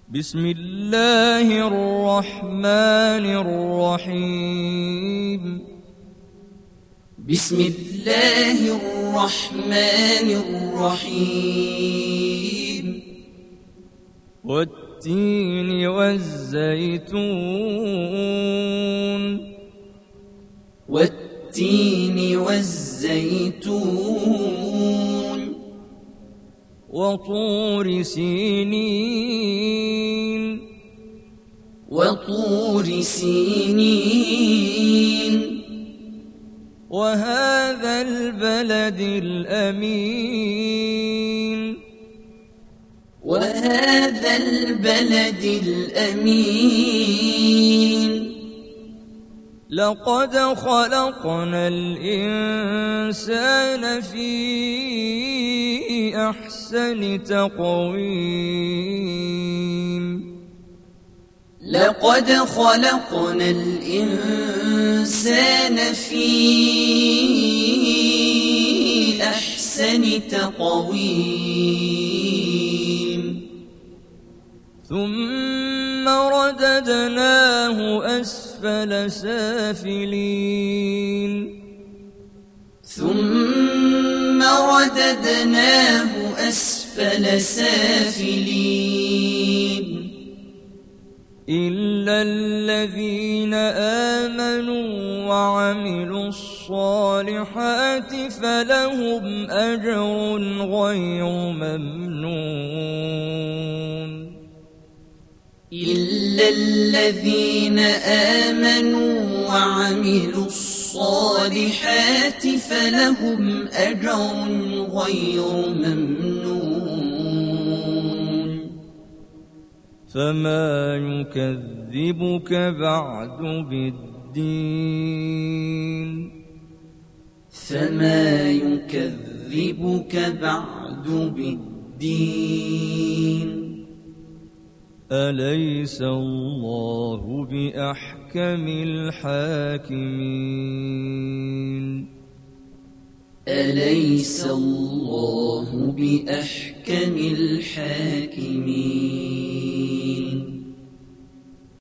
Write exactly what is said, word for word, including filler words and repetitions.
بسم الله الرحمن الرحيم بسم الله الرحمن الرحيم والتين والزيتون والتين والزيتون وطور سينين وطور سينين وهذا البلد الأمين وهذا البلد الأمين لقد خلقنا الإنسان في أحسن تقويم لقد خلقنا الإنسان في أحسن تقويم ثم رددناه أسفل سافلين ثم رددناه أسفل سافلين إلا الذين آمنوا وعملوا الصالحات فلهم أجر غير ممنون إلا الذين آمنوا وعملوا الصالحات فلهم أجر غير ممنون فما يكذبك بعد بالدين فما يكذبك بعد بالدين أليس الله بأحكم الحاكمين أليس الله بأحكم الحاكمين